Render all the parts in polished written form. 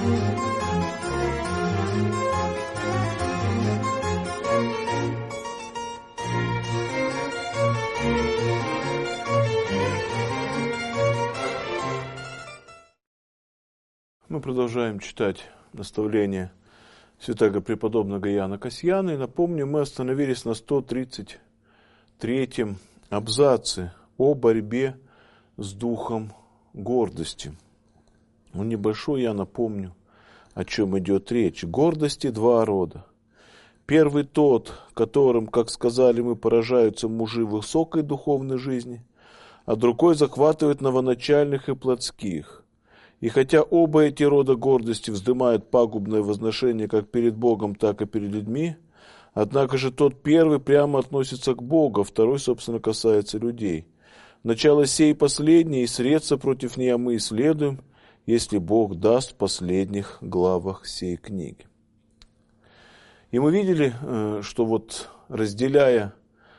Мы продолжаем читать наставления святаго преподобного Иоанна Касьяна. И напомню, мы остановились на 133-м абзаце о борьбе с духом гордости. Он небольшой, я напомню, о чем идет речь. Гордости два рода. Первый тот, которым, как сказали мы, поражаются мужи высокой духовной жизни, а другой захватывает новоначальных и плотских. И хотя оба эти рода гордости вздымают пагубное возношение как перед Богом, так и перед людьми, однако же тот первый прямо относится к Богу, а второй, собственно, касается людей. Начало сей последней и средства против нее мы исследуем, если Бог даст в последних главах сей книги. И мы видели, что вот разделяя,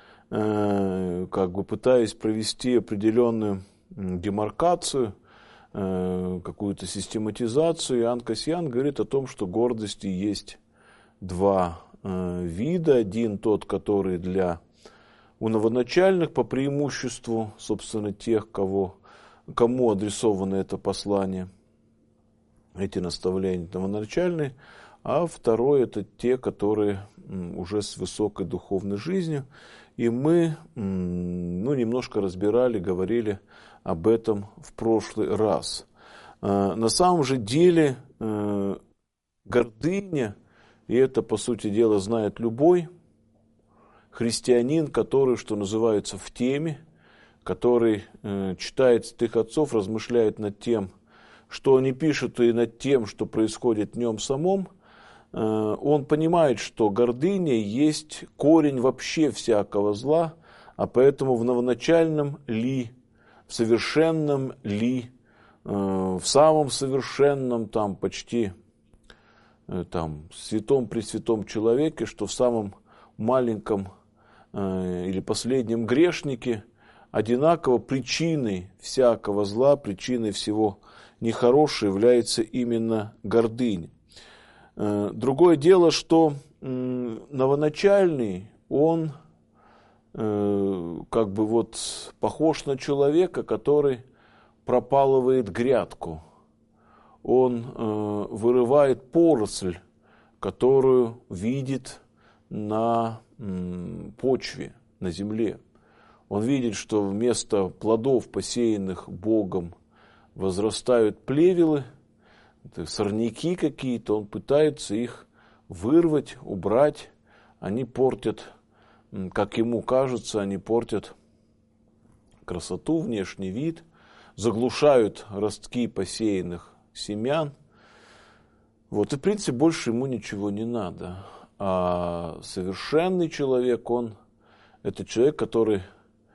пытаясь провести определенную демаркацию, какую-то систематизацию, Иоанн Касьян говорит о том, что гордости есть два вида. Один тот, который у новоначальных по преимуществу, собственно, тех, кому адресовано это послание, эти наставления новоначальные, а второй это те, которые уже с высокой духовной жизнью. И мы немножко разбирали, говорили об этом в прошлый раз. На самом же деле гордыня, и это, по сути дела, знает любой христианин, который, что называется, в теме, который читает святых отцов, размышляет над тем, что они пишут, и над тем, что происходит в нем самом, он понимает, что гордыня есть корень вообще всякого зла, а поэтому в новоначальном ли, в совершенном ли, в самом совершенном почти святом пресвятом человеке, что в самом маленьком или последнем грешнике одинаково причиной всякого зла, причиной всего нехорошего является именно гордыня. Другое дело, что новоначальный, он похож на человека, который пропалывает грядку. Он вырывает поросль, которую видит на почве, на земле. Он видит, что вместо плодов, посеянных Богом, возрастают плевелы, сорняки какие-то, он пытается их вырвать, убрать. Они портят, как ему кажется, они портят красоту, внешний вид, заглушают ростки посеянных семян. И в принципе больше ему ничего не надо. А совершенный человек, это человек, который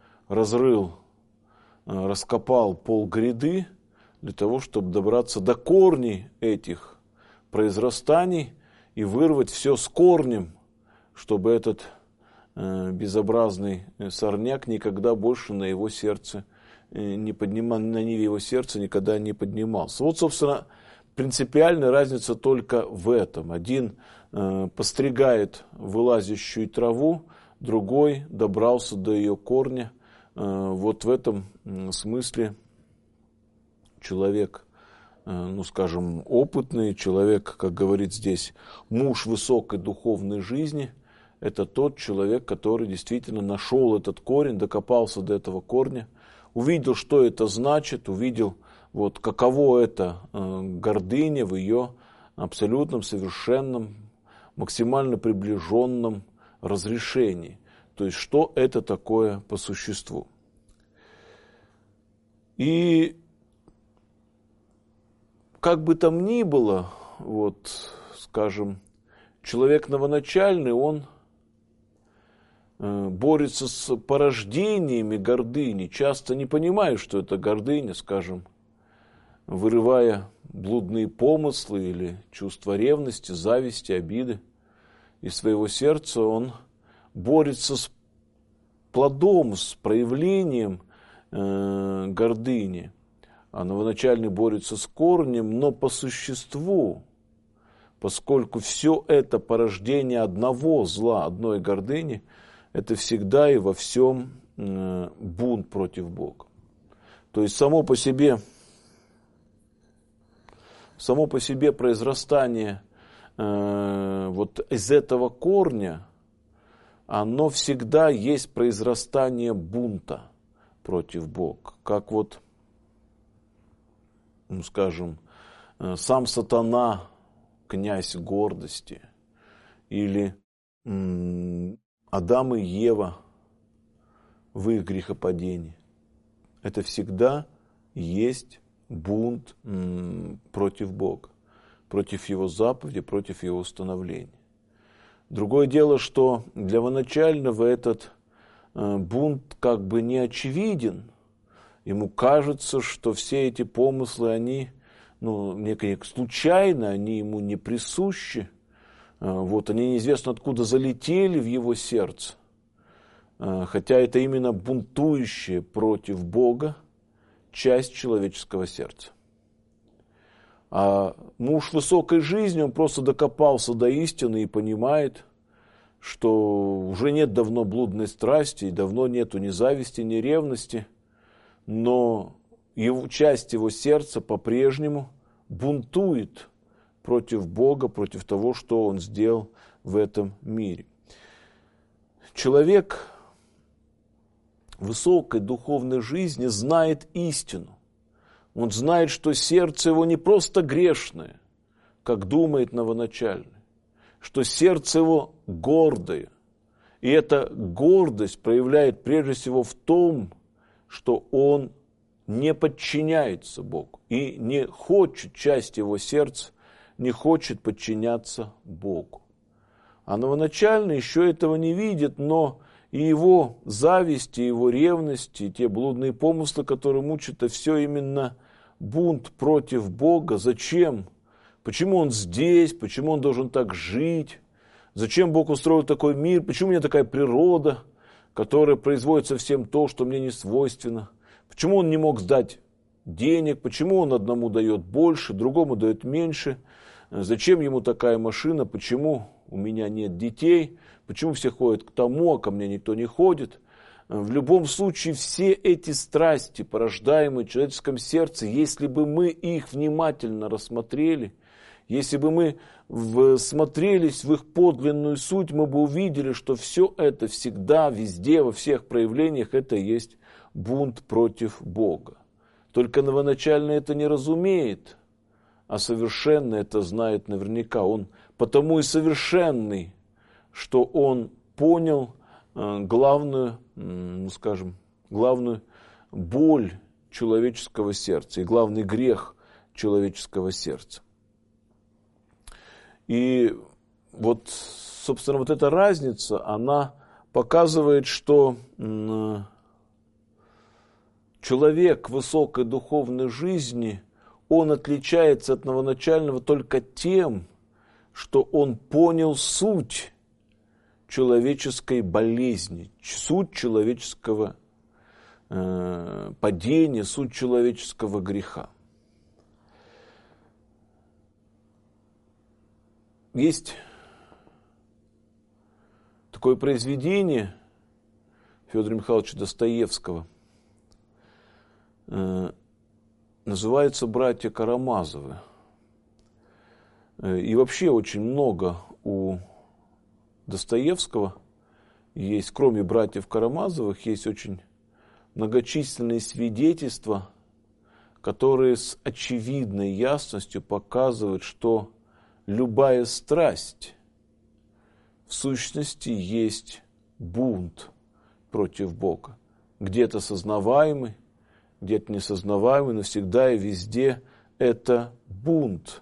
раскопал полгряды, для того, чтобы добраться до корней этих произрастаний и вырвать все с корнем, чтобы этот безобразный сорняк никогда больше на его сердце не поднимал, на ниве его сердца никогда не поднимался. Собственно, принципиальная разница только в этом. Один постригает вылазящую траву, другой добрался до ее корня. В этом смысле человек, опытный, человек, как говорит здесь, муж высокой духовной жизни, это тот человек, который действительно нашел этот корень, докопался до этого корня, увидел, что это значит, увидел, каково это гордыня в ее абсолютном, совершенном, максимально приближенном разрешении. То есть, что это такое по существу. И как бы там ни было, человек новоначальный, он борется с порождениями гордыни, часто не понимая, что это гордыня, вырывая блудные помыслы или чувства ревности, зависти, обиды из своего сердца, он борется с плодом, с проявлением гордыни. а новоначальный борется с корнем, но по существу, поскольку все это порождение одного зла, одной гордыни, это всегда и во всем бунт против Бога. То есть само по себе произрастание вот из этого корня, оно всегда есть произрастание бунта против Бога. Как вот, скажем, сам сатана, князь гордости, или Адам и Ева в их грехопадении. Это всегда есть бунт против Бога, против Его заповеди, против Его установления. Другое дело, что для новоначального этот бунт как бы не очевиден. Ему кажется, что все эти помыслы, они некие случайны, они ему не присущи. Вот, они неизвестно откуда залетели в его сердце. Хотя это именно бунтующая против Бога часть человеческого сердца. А муж высокой жизни, он просто докопался до истины и понимает, что уже нет давно блудной страсти, и давно нету ни зависти, ни ревности, но часть его сердца по-прежнему бунтует против Бога, против того, что он сделал в этом мире. Человек высокой духовной жизни знает истину. Он знает, что сердце его не просто грешное, как думает новоначальный, что сердце его гордое. И эта гордость проявляет прежде всего в том, что он не подчиняется Богу и не хочет, часть его сердца не хочет подчиняться Богу. А новоначальный еще этого не видит, но и его зависть, и его ревность, и те блудные помыслы, которые мучат, это все именно бунт против Бога. Зачем? Почему он здесь? Почему он должен так жить? Зачем Бог устроил такой мир? Почему у меня такая природа, которая производит совсем то, что мне не свойственно? Почему он не мог сдать денег? Почему он одному дает больше, другому дает меньше? Зачем ему такая машина? Почему у меня нет детей? Почему все ходят к тому, а ко мне никто не ходит? В любом случае, все эти страсти, порождаемые в человеческом сердце, если бы мы их внимательно рассмотрели, если бы мы всмотрелись в их подлинную суть, мы бы увидели, что все это всегда, везде, во всех проявлениях, это есть бунт против Бога. Только новоначальный это не разумеет, а совершенный это знает наверняка. Он потому и совершенный, что он понял главную боль человеческого сердца и главный грех человеческого сердца. И вот, собственно, вот эта разница, она показывает, что человек высокой духовной жизни, он отличается от новоначального только тем, что он понял суть человеческой болезни, суть человеческого падения, суть человеческого греха. Есть такое произведение Федора Михайловича Достоевского, называется «Братья Карамазовы». И вообще очень много у Достоевского есть, кроме братьев Карамазовых, есть очень многочисленные свидетельства, которые с очевидной ясностью показывают, что любая страсть в сущности есть бунт против Бога. Где-то сознаваемый, где-то несознаваемый, но всегда и везде это бунт.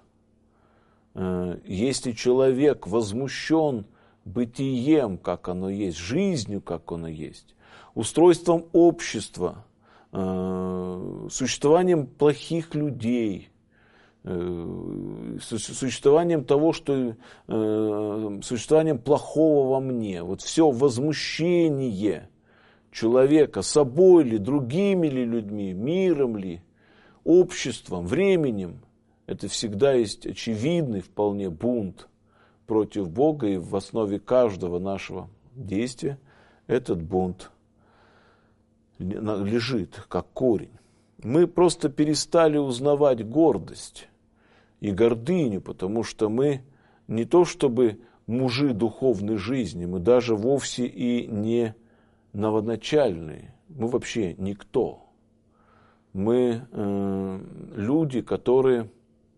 Если человек возмущен бытием, как оно есть, жизнью, как оно есть, устройством общества, существованием плохих людей, существованием того, что существованием плохого во мне, вот все возмущение человека собой ли, другими ли людьми, миром ли, обществом, временем. Это всегда есть очевидный вполне бунт против Бога, и в основе каждого нашего действия этот бунт лежит как корень. Мы просто перестали узнавать гордость и гордыню, потому что мы не то чтобы мужи духовной жизни, мы даже вовсе и не новоначальные, мы вообще никто. Мы люди, которые,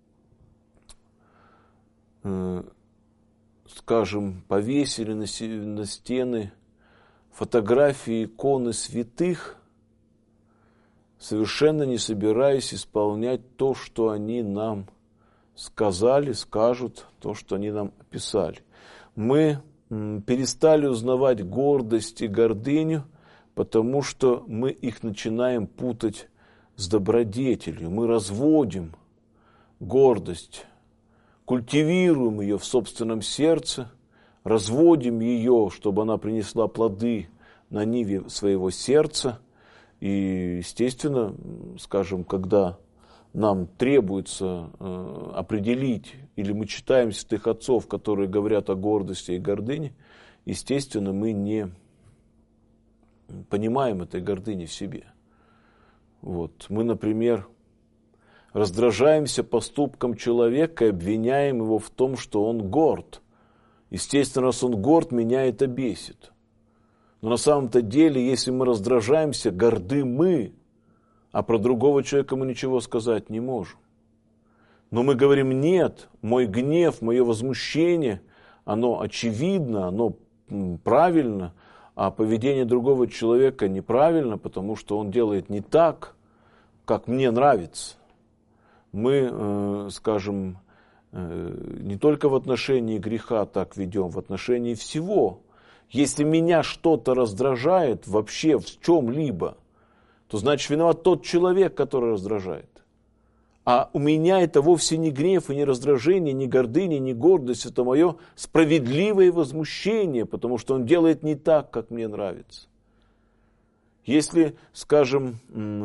скажем, повесили на стены фотографии иконы святых, совершенно не собираясь исполнять то, что они нам сказали, скажут, то, что они нам описали. Мы перестали узнавать гордость и гордыню, потому что мы их начинаем путать с добродетелью. Мы разводим гордость, культивируем ее в собственном сердце, разводим ее, чтобы она принесла плоды на ниве своего сердца. И, естественно, скажем, когда нам требуется определить, или мы читаем святых отцов, которые говорят о гордости и гордыне, естественно, мы не понимаем этой гордыни в себе. Вот. Мы, например, раздражаемся поступком человека и обвиняем его в том, что он горд. Естественно, раз он горд, меня это бесит. Но на самом-то деле, если мы раздражаемся, горды мы, а про другого человека мы ничего сказать не можем. Но мы говорим: нет, мой гнев, мое возмущение, оно очевидно, оно правильно, а поведение другого человека неправильно, потому что он делает не так, как мне нравится. Мы, скажем, не только в отношении греха так ведем, в отношении всего. Если меня что-то раздражает вообще в чем-либо, то значит виноват тот человек, который раздражает. А у меня это вовсе не гнев и не раздражение, не гордыня, не гордость. Это мое справедливое возмущение, потому что он делает не так, как мне нравится. Если, скажем,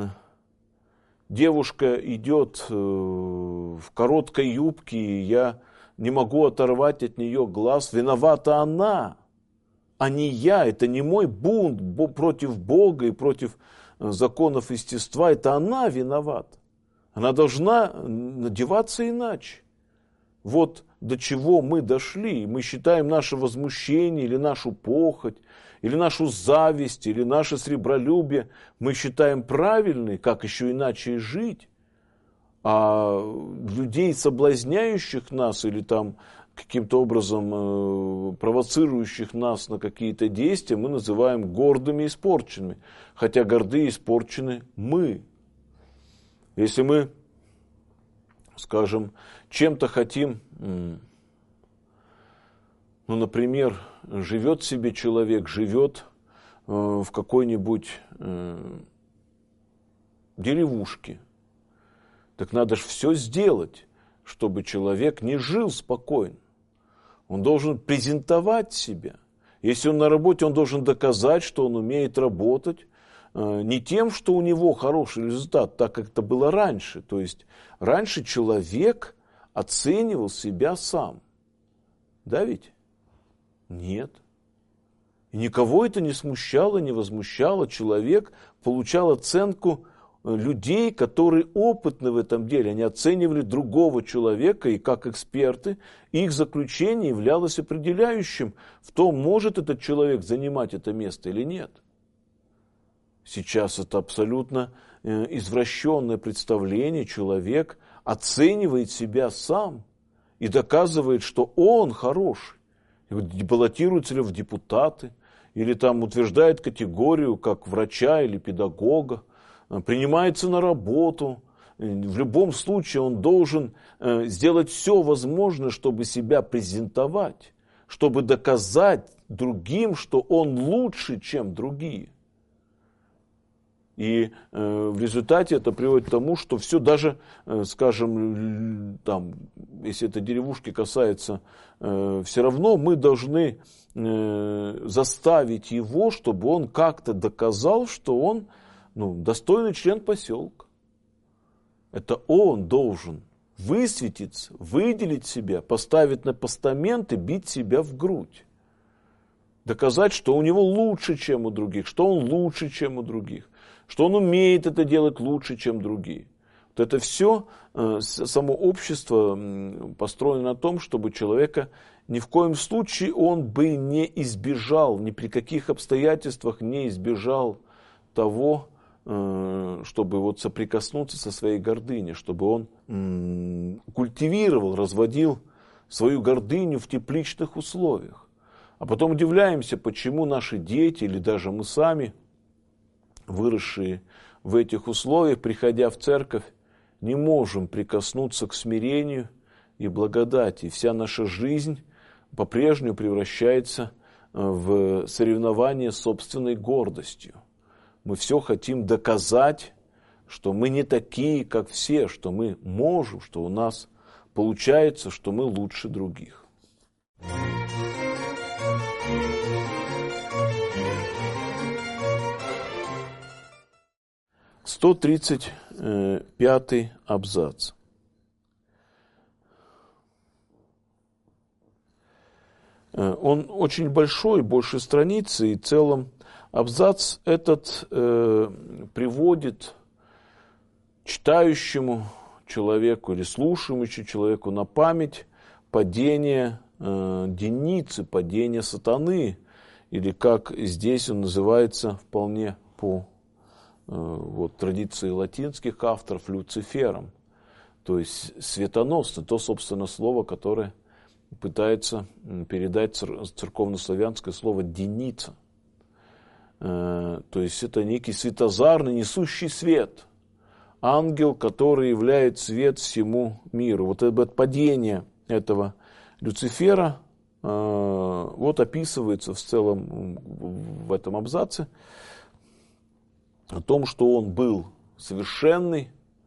девушка идет в короткой юбке, и я не могу оторвать от нее глаз, виновата она, а не я. Это не мой бунт против Бога и против законов естества, это она виновата. Она должна надеваться иначе. Вот до чего мы дошли. Мы считаем наше возмущение или нашу похоть, или нашу зависть, или наше сребролюбие, мы считаем правильной, как еще иначе жить. А людей, соблазняющих нас или там каким-то образом провоцирующих нас на какие-то действия, мы называем гордыми и испорченными. Хотя горды и испорчены мы. Если мы, скажем, чем-то хотим, например, живет себе человек, живет в какой-нибудь деревушке, так надо же все сделать, чтобы человек не жил спокойно. Он должен презентовать себя. Если он на работе, он должен доказать, что он умеет работать, не тем, что у него хороший результат, так как это было раньше. То есть раньше человек оценивал себя сам. Да ведь? Нет. И никого это не смущало, не возмущало. Человек получал оценку людей, которые опытны в этом деле. Они оценивали другого человека, и как эксперты, их заключение являлось определяющим в том, может этот человек занимать это место или нет. Сейчас это абсолютно извращенное представление. Человек оценивает себя сам и доказывает, что он хороший. Баллотируется ли в депутаты, или там утверждает категорию как врача или педагога, принимается на работу. В любом случае он должен сделать все возможное, чтобы себя презентовать, чтобы доказать другим, что он лучше, чем другие. И в результате это приводит к тому, что все даже, скажем, там, если это деревушки касается, все равно мы должны заставить его, чтобы он как-то доказал, что он достойный член поселка. Это он должен высветиться, выделить себя, поставить на постамент и бить себя в грудь. Доказать, что у него лучше, чем у других, что он лучше, чем у других, что он умеет это делать лучше, чем другие. Вот это все, само общество построено на том, чтобы человека ни в коем случае он бы не избежал, ни при каких обстоятельствах не избежал того, чтобы вот соприкоснуться со своей гордыней, чтобы он культивировал, разводил свою гордыню в тепличных условиях. А потом удивляемся, почему наши дети или даже мы сами, выросшие в этих условиях, приходя в церковь, не можем прикоснуться к смирению и благодати. И вся наша жизнь по-прежнему превращается в соревнование с собственной гордостью. Мы все хотим доказать, что мы не такие, как все, что мы можем, что у нас получается, что мы лучше других. 135 абзац. Он очень большой, больше страницы, и в целом абзац этот приводит читающему человеку или слушающему человеку на память падение Деницы, падение сатаны, или как здесь он называется вполне по традиции латинских авторов Люцифером, то есть светоносный, то, собственно, слово, которое пытается передать церковнославянское слово «деница». То есть это некий светозарный, несущий свет, ангел, который являет свет всему миру. Вот это падение этого Люцифера вот описывается в целом в этом абзаце, о том, что он был совершенный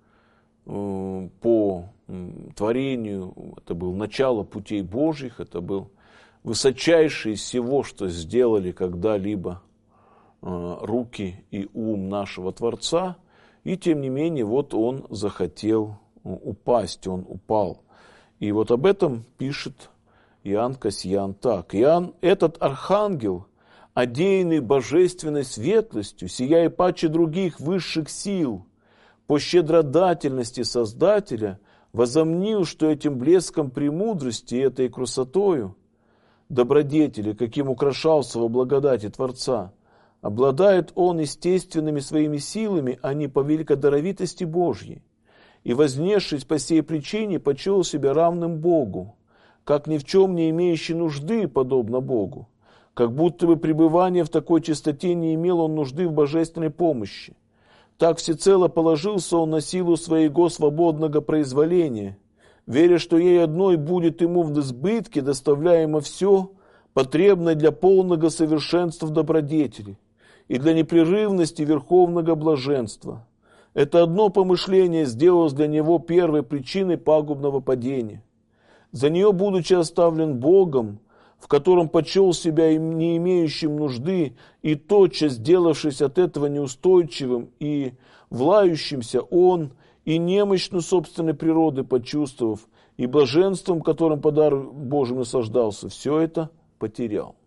по творению, это был начало путей Божьих, это был высочайший из всего, что сделали когда-либо руки и ум нашего Творца, и тем не менее вот он захотел упасть, он упал. И вот об этом пишет Иоанн Кассиан так. Иоанн, этот архангел, одеянный божественной светлостью, сияя паче других высших сил, по щедродательности Создателя, возомнил, что этим блеском премудрости и этой красотою добродетели, каким украшался во благодати Творца, обладает он естественными своими силами, а не по великодаровитости Божьей, и, вознесшись по сей причине, почел себя равным Богу, как ни в чем не имеющий нужды, подобно Богу, как будто бы пребывание в такой чистоте не имел он нужды в божественной помощи. Так всецело положился он на силу своего свободного произволения, веря, что ей одной будет ему в избытке доставляемо все, потребное для полного совершенства в добродетели и для непрерывности верховного блаженства. Это одно помышление сделалось для него первой причиной пагубного падения. За нее, будучи оставлен Богом, в котором почел себя не имеющим нужды, и тотчас, сделавшись от этого неустойчивым и влающимся, он, и немощную собственной природы почувствовав, и блаженством, которым по дару Божьим наслаждался, все это потерял.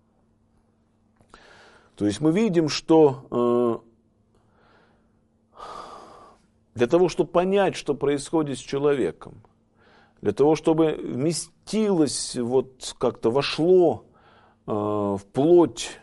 То есть мы видим, что для того, чтобы понять, что происходит с человеком, для того, чтобы вместилось, вот как-то вошло в плоть,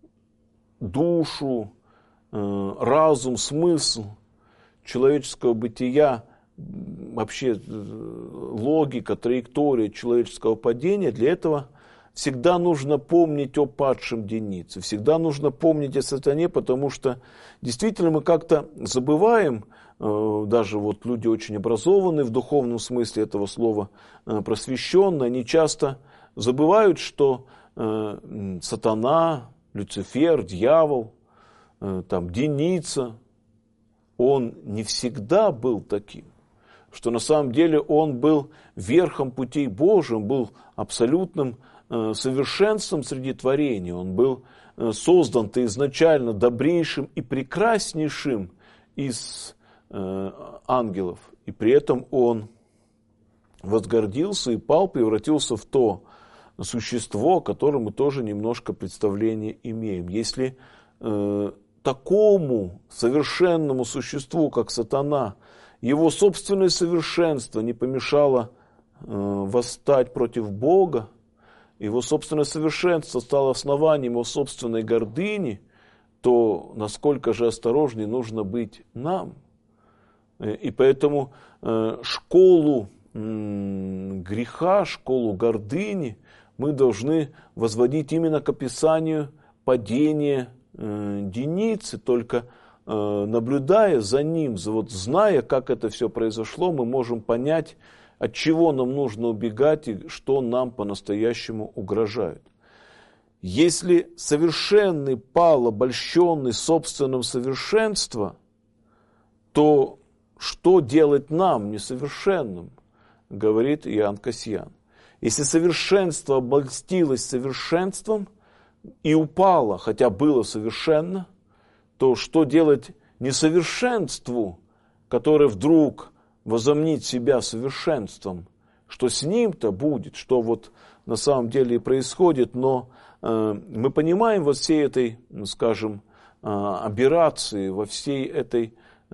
душу, разум, смысл человеческого бытия, вообще логика, траектория человеческого падения, для этого всегда нужно помнить о падшем Денице, всегда нужно помнить о сатане, потому что действительно мы как-то забываем, даже вот люди очень образованные в духовном смысле этого слова, просвещенные, они часто забывают, что сатана, Люцифер, дьявол, там, Деница, он не всегда был таким, что на самом деле он был верхом путей Божьих, был абсолютным совершенством среди творений, он был создан-то изначально добрейшим и прекраснейшим из ангелов. И при этом он возгордился и пал, превратился в то существо, о котором мы тоже немножко представление имеем. Если такому совершенному существу, как сатана, его собственное совершенство не помешало восстать против Бога, его собственное совершенство стало основанием его собственной гордыни, то насколько же осторожнее нужно быть нам. И поэтому школу греха, школу гордыни мы должны возводить именно к описанию падения Деницы, только наблюдая за ним, вот зная, как это все произошло, мы можем понять, от чего нам нужно убегать и что нам по-настоящему угрожает. Если совершенный пал, обольщенный собственным совершенством, то что делать нам, несовершенным, говорит Иоанн Кассиан. Если совершенство обольстилось совершенством и упало, хотя было совершенно, то что делать несовершенству, которое вдруг возомнит себя совершенством? Что с ним-то будет, что вот на самом деле и происходит, но мы понимаем во всей этой, скажем, аберрации, во всей этой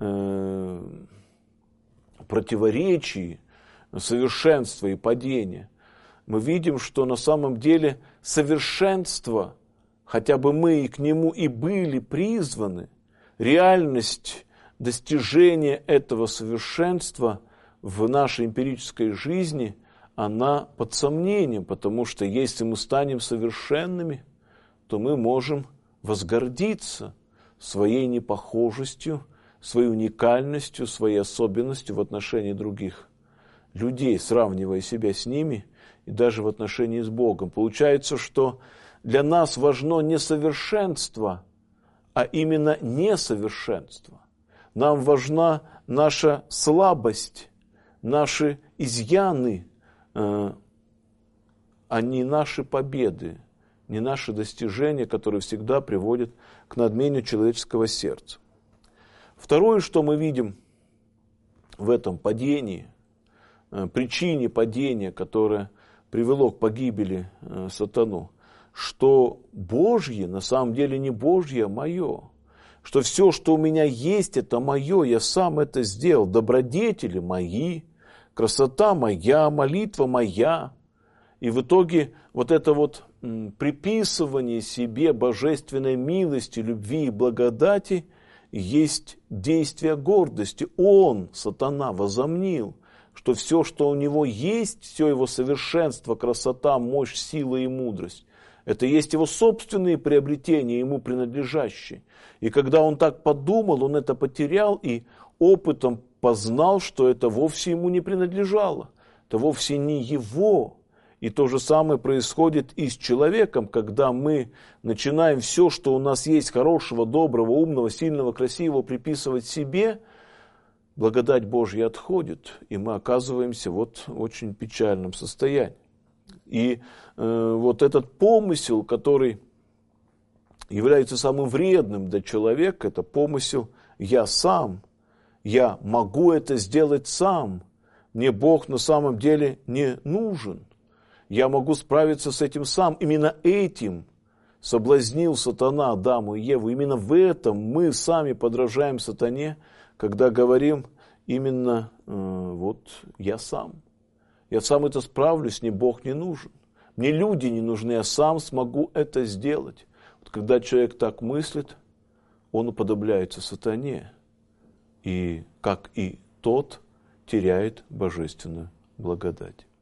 противоречии совершенства и падения, мы видим, что на самом деле совершенство, хотя бы мы и к нему и были призваны, реальность достижения этого совершенства в нашей эмпирической жизни, она под сомнением, потому что если мы станем совершенными, то мы можем возгордиться своей непохожестью, своей уникальностью, своей особенностью в отношении других людей, сравнивая себя с ними и даже в отношении с Богом. Получается, что для нас важно не совершенство, а именно несовершенство. Нам важна наша слабость, наши изъяны, а не наши победы, не наши достижения, которые всегда приводят к надмению человеческого сердца. Второе, что мы видим в этом падении, причине падения, которое привело к погибели сатану, что Божье на самом деле не Божье, а мое. Что все, что у меня есть, это мое, я сам это сделал. Добродетели мои, красота моя, молитва моя. И в итоге вот это вот приписывание себе божественной милости, любви и благодати есть действие гордости. Он, сатана, возомнил, что все, что у него есть, все его совершенство, красота, мощь, сила и мудрость, это есть его собственные приобретения, ему принадлежащие. И когда он так подумал, он это потерял и опытом познал, что это вовсе ему не принадлежало, это вовсе не его. И то же самое происходит и с человеком, когда мы начинаем все, что у нас есть хорошего, доброго, умного, сильного, красивого, приписывать себе, благодать Божья отходит, и мы оказываемся вот в очень печальном состоянии. И вот этот помысел, который является самым вредным для человека, это помысел «я сам», «я могу это сделать сам», «мне Бог на самом деле не нужен», «я могу справиться с этим сам». Именно этим соблазнил сатана Адаму и Еву. Именно в этом мы сами подражаем сатане, когда говорим именно вот «я сам». Я сам это справлюсь, мне Бог не нужен. Мне люди не нужны, я сам смогу это сделать. Вот когда человек так мыслит, он уподобляется сатане. И, как и тот, теряет божественную благодать.